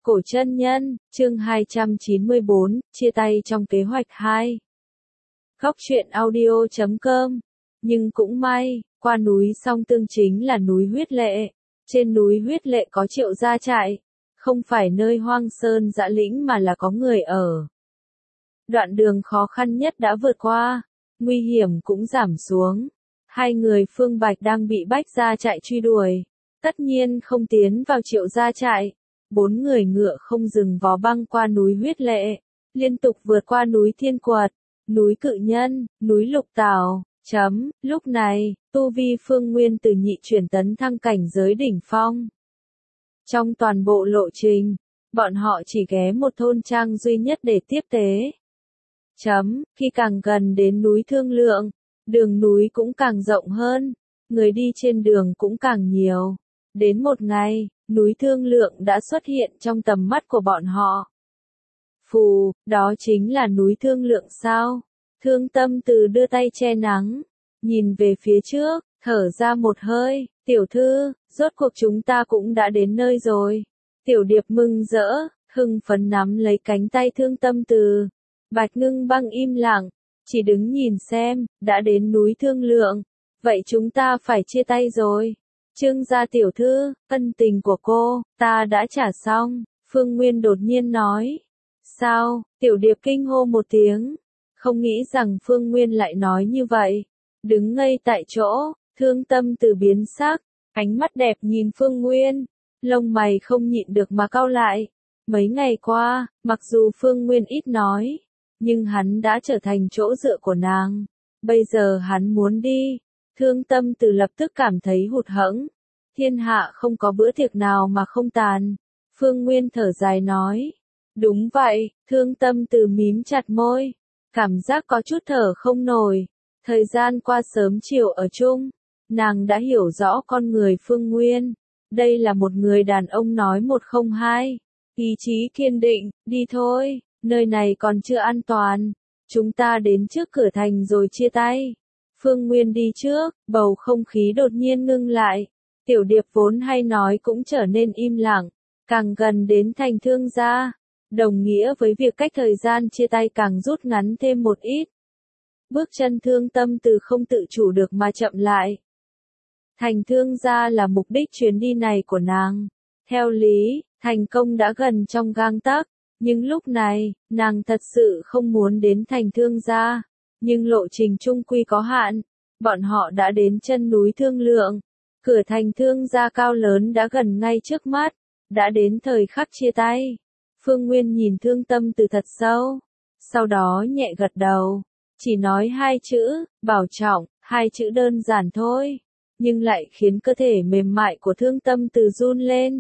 Cổ chân nhân, chương 294, chia tay trong kế hoạch 2. Góc truyện audio.com. Nhưng cũng may, qua núi Song Tương chính là núi Huyết Lệ. Trên núi Huyết Lệ có Triệu gia trại, không phải nơi hoang sơn dã lĩnh mà là có người ở. Đoạn đường khó khăn nhất đã vượt qua, nguy hiểm cũng giảm xuống. Hai người Phương Bạch đang bị Bách gia trại truy đuổi, tất nhiên không tiến vào Triệu gia trại. 4 người ngựa không dừng vó băng qua núi Huyết Lệ, liên tục vượt qua núi Thiên Quật, núi Cự Nhân, núi Lục Tảo. Lúc này, tu vi Phương Nguyên từ nhị chuyển tấn thăng cảnh giới đỉnh phong. Trong toàn bộ lộ trình, bọn họ chỉ ghé một thôn trang duy nhất để tiếp tế. Khi càng gần đến núi Thương Lượng, đường núi cũng càng rộng hơn, người đi trên đường cũng càng nhiều. Đến một ngày, núi Thương Lượng đã xuất hiện trong tầm mắt của bọn họ. Phù, đó chính là núi Thương Lượng sao? Thương Tâm Từ đưa tay che nắng, nhìn về phía trước, thở ra một hơi, tiểu thư, rốt cuộc chúng ta cũng đã đến nơi rồi. Tiểu Điệp mừng rỡ, hưng phấn nắm lấy cánh tay Thương Tâm Từ. Bạch Ngưng Băng im lặng, chỉ đứng nhìn xem, đã đến núi Thương Lượng, vậy chúng ta phải chia tay rồi. Trương gia tiểu thư, ân tình của cô, ta đã trả xong, Phương Nguyên đột nhiên nói. Sao? Tiểu Điệp kinh hô một tiếng, không nghĩ rằng Phương Nguyên lại nói như vậy. Đứng ngây tại chỗ, Thương Tâm Từ biến sắc, ánh mắt đẹp nhìn Phương Nguyên, lông mày không nhịn được mà cau lại. Mấy ngày qua, mặc dù Phương Nguyên ít nói, nhưng hắn đã trở thành chỗ dựa của nàng. Bây giờ hắn muốn đi. Thương Tâm Từ lập tức cảm thấy hụt hẫng. Thiên hạ không có bữa tiệc nào mà không tàn. Phương Nguyên thở dài nói. Đúng vậy, Thương Tâm Từ mím chặt môi. Cảm giác có chút thở không nổi. Thời gian qua sớm chiều ở chung. Nàng đã hiểu rõ con người Phương Nguyên. Đây là một người đàn ông nói một không hai. Ý chí kiên định, đi thôi, nơi này còn chưa an toàn. Chúng ta đến trước cửa thành rồi chia tay. Phương Nguyên đi trước, bầu không khí đột nhiên ngưng lại. Tiểu Điệp vốn hay nói cũng trở nên im lặng. Càng gần đến thành Thương gia, đồng nghĩa với việc cách thời gian chia tay càng rút ngắn thêm một ít. Bước chân Thương Tâm Từ không tự chủ được mà chậm lại. Thành Thương gia là mục đích chuyến đi này của nàng. Theo lý, thành công đã gần trong gang tấc, nhưng lúc này, nàng thật sự không muốn đến thành Thương gia. Nhưng lộ trình chung quy có hạn, bọn họ đã đến chân núi Thương Lượng. Cửa thành Thương gia cao lớn đã gần ngay trước mắt, đã đến thời khắc chia tay. Phương Nguyên nhìn Thương Tâm Từ thật sâu, sau đó nhẹ gật đầu, chỉ nói hai chữ, bảo trọng, hai chữ đơn giản thôi, nhưng lại khiến cơ thể mềm mại của Thương Tâm Từ run lên.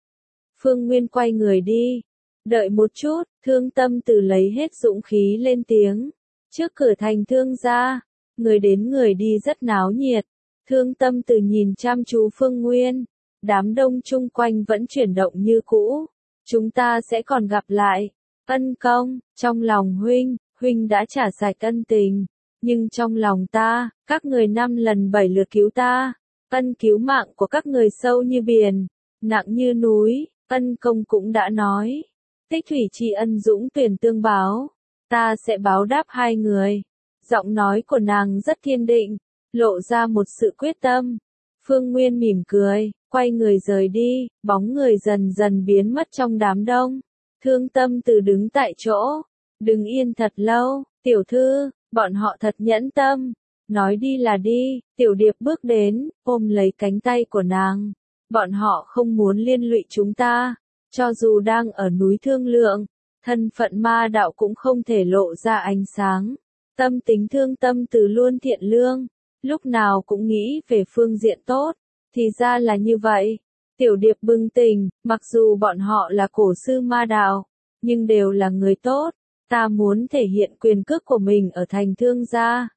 Phương Nguyên quay người đi, đợi một chút, Thương Tâm Từ lấy hết dũng khí lên tiếng. Trước cửa thành Thương gia, người đến người đi rất náo nhiệt. Thương Tâm Từ nhìn chăm chú Phương Nguyên, đám đông chung quanh vẫn chuyển động như cũ. Chúng ta sẽ còn gặp lại. Ân công, trong lòng huynh đã trả sạch ân tình, nhưng trong lòng ta, các người 5 lần 7 lượt cứu ta. Ân cứu mạng của các người sâu như biển, nặng như núi. Ân công cũng đã nói, tích thủy tri ân dũng tuyển tương báo. Ta sẽ báo đáp hai người. Giọng nói của nàng rất kiên định, lộ ra một sự quyết tâm. Phương Nguyên mỉm cười, quay người rời đi, bóng người dần dần biến mất trong đám đông. Thương Tâm Từ đứng tại chỗ, đứng yên thật lâu. Tiểu thư, bọn họ thật nhẫn tâm. Nói đi là đi. Tiểu Điệp bước đến, ôm lấy cánh tay của nàng. Bọn họ không muốn liên lụy chúng ta. Cho dù đang ở núi Thương Lượng, thân phận ma đạo cũng không thể lộ ra ánh sáng. Tâm tính Thương Tâm Từ luôn thiện lương, lúc nào cũng nghĩ về phương diện tốt. Thì ra là như vậy. Tiểu Điệp bừng tỉnh, mặc dù bọn họ là cổ sư ma đạo, nhưng đều là người tốt. Ta muốn thể hiện quyền cước của mình ở thành Thương gia.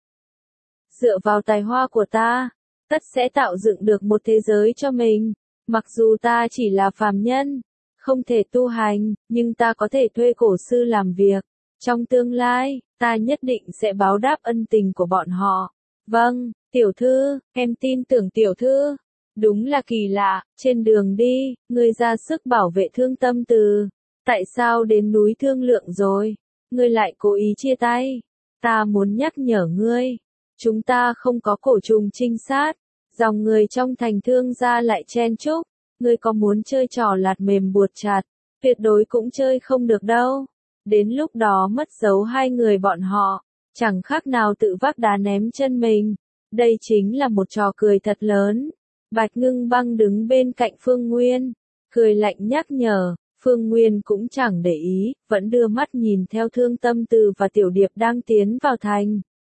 Dựa vào tài hoa của ta, tất sẽ tạo dựng được một thế giới cho mình. Mặc dù ta chỉ là phàm nhân, không thể tu hành, nhưng ta có thể thuê cổ sư làm việc. Trong tương lai, ta nhất định sẽ báo đáp ân tình của bọn họ. Vâng, tiểu thư, em tin tưởng tiểu thư. Đúng là kỳ lạ, trên đường đi, ngươi ra sức bảo vệ Thương Tâm Từ. Tại sao đến núi Thương Lượng rồi, ngươi lại cố ý chia tay? Ta muốn nhắc nhở ngươi, chúng ta không có cổ trùng trinh sát, dòng người trong thành Thương gia lại chen chúc, ngươi có muốn chơi trò lạt mềm buộc chặt, tuyệt đối cũng chơi không được đâu. Đến lúc đó mất dấu hai người bọn họ, chẳng khác nào tự vác đá ném chân mình. Đây chính là một trò cười thật lớn. Bạch Ngưng Băng đứng bên cạnh Phương Nguyên, cười lạnh nhắc nhở. Phương Nguyên cũng chẳng để ý, vẫn đưa mắt nhìn theo Thương Tâm Từ và Tiểu Điệp đang tiến vào thành.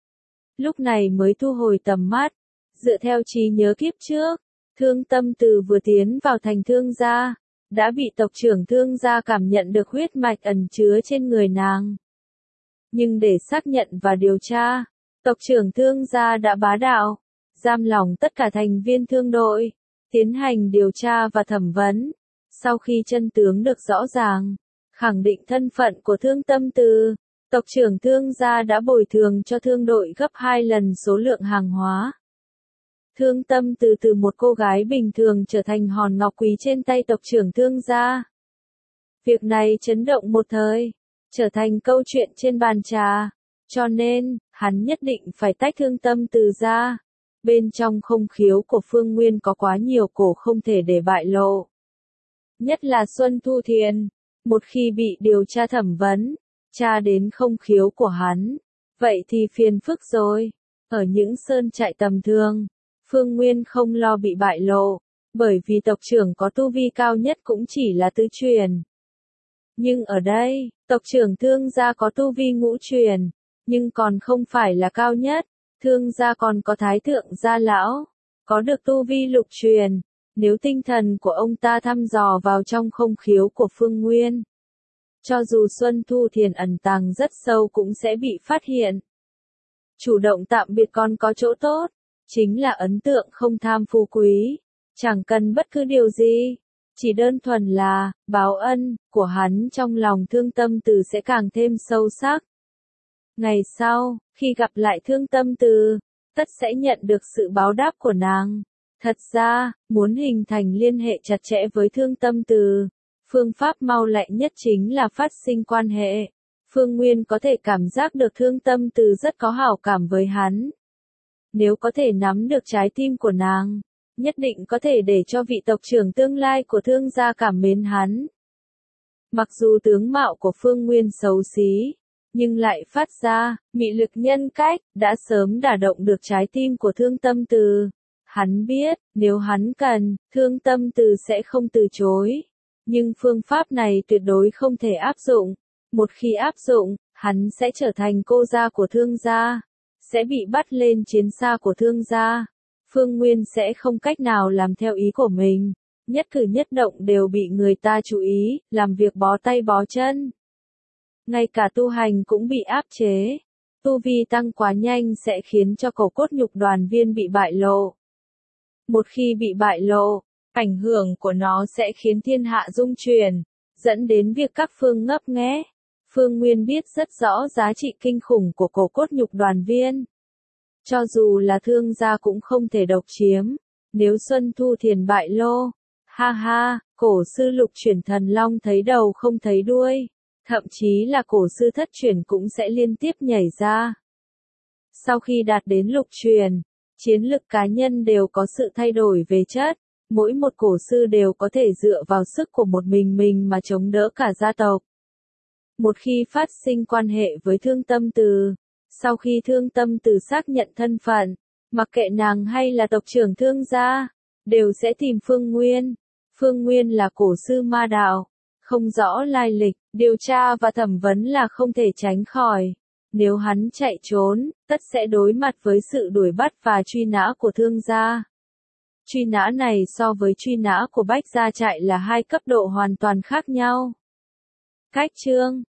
Lúc này mới thu hồi tầm mắt, dựa theo trí nhớ kiếp trước, Thương Tâm Từ vừa tiến vào thành Thương gia, đã bị tộc trưởng Thương gia cảm nhận được huyết mạch ẩn chứa trên người nàng. Nhưng để xác nhận và điều tra, tộc trưởng Thương gia đã bá đạo, giam lỏng tất cả thành viên thương đội, tiến hành điều tra và thẩm vấn. Sau khi chân tướng được rõ ràng, khẳng định thân phận của Thương Tâm Từ, tộc trưởng Thương gia đã bồi thường cho thương đội gấp 2 lần số lượng hàng hóa. Thương Tâm Từ từ một cô gái bình thường trở thành hòn ngọc quý trên tay tộc trưởng Thương gia. Việc này chấn động một thời, trở thành câu chuyện trên bàn trà, cho nên, hắn nhất định phải tách Thương Tâm Từ ra. Bên trong không khiếu của Phương Nguyên có quá nhiều cổ không thể để bại lộ. Nhất là Xuân Thu Thiền, một khi bị điều tra thẩm vấn, tra đến không khiếu của hắn, vậy thì phiền phức rồi. Ở những sơn trại tầm thường, Phương Nguyên không lo bị bại lộ, bởi vì tộc trưởng có tu vi cao nhất cũng chỉ là tứ truyền. Nhưng ở đây, tộc trưởng Thương gia có tu vi ngũ truyền, nhưng còn không phải là cao nhất. Thương gia còn có Thái Thượng gia lão, có được tu vi lục truyền. Nếu tinh thần của ông ta thăm dò vào trong không khiếu của Phương Nguyên, cho dù Xuân Thu Thiền ẩn tàng rất sâu cũng sẽ bị phát hiện. Chủ động tạm biệt còn có chỗ tốt, chính là ấn tượng không tham phú quý, chẳng cần bất cứ điều gì, chỉ đơn thuần là báo ân của hắn trong lòng Thương Tâm Từ sẽ càng thêm sâu sắc. Ngày sau, khi gặp lại Thương Tâm Từ, tất sẽ nhận được sự báo đáp của nàng. Thật ra, muốn hình thành liên hệ chặt chẽ với Thương Tâm Từ, phương pháp mau lẹ nhất chính là phát sinh quan hệ. Phương Nguyên có thể cảm giác được Thương Tâm Từ rất có hảo cảm với hắn. Nếu có thể nắm được trái tim của nàng, nhất định có thể để cho vị tộc trưởng tương lai của Thương gia cảm mến hắn. Mặc dù tướng mạo của Phương Nguyên xấu xí, nhưng lại phát ra mị lực nhân cách, đã sớm đả động được trái tim của Thương Tâm Từ. Hắn biết, nếu hắn cần, Thương Tâm Từ sẽ không từ chối. Nhưng phương pháp này tuyệt đối không thể áp dụng. Một khi áp dụng, hắn sẽ trở thành cô gia của Thương gia, sẽ bị bắt lên chiến xa của Thương gia. Phương Nguyên sẽ không cách nào làm theo ý của mình. Nhất cử nhất động đều bị người ta chú ý, làm việc bó tay bó chân. Ngay cả tu hành cũng bị áp chế. Tu vi tăng quá nhanh sẽ khiến cho cổ cốt nhục đoàn viên bị bại lộ. Một khi bị bại lộ, ảnh hưởng của nó sẽ khiến thiên hạ rung chuyển, dẫn đến việc các phương ngấp nghé. Phương Nguyên biết rất rõ giá trị kinh khủng của cổ cốt nhục đoàn viên. Cho dù là Thương gia cũng không thể độc chiếm. Nếu Xuân Thu Thiền bại lô, ha ha, cổ sư lục chuyển thần long thấy đầu không thấy đuôi. Thậm chí là cổ sư thất chuyển cũng sẽ liên tiếp nhảy ra. Sau khi đạt đến lục truyền, chiến lực cá nhân đều có sự thay đổi về chất. Mỗi một cổ sư đều có thể dựa vào sức của một mình mà chống đỡ cả gia tộc. Một khi phát sinh quan hệ với Thương Tâm Từ, sau khi Thương Tâm Từ xác nhận thân phận, mặc kệ nàng hay là tộc trưởng Thương gia, đều sẽ tìm Phương Nguyên. Phương Nguyên là cổ sư ma đạo, không rõ lai lịch, điều tra và thẩm vấn là không thể tránh khỏi. Nếu hắn chạy trốn, tất sẽ đối mặt với sự đuổi bắt và truy nã của Thương gia. Truy nã này so với truy nã của Bách Gia Trại là hai cấp độ hoàn toàn khác nhau. Cách chương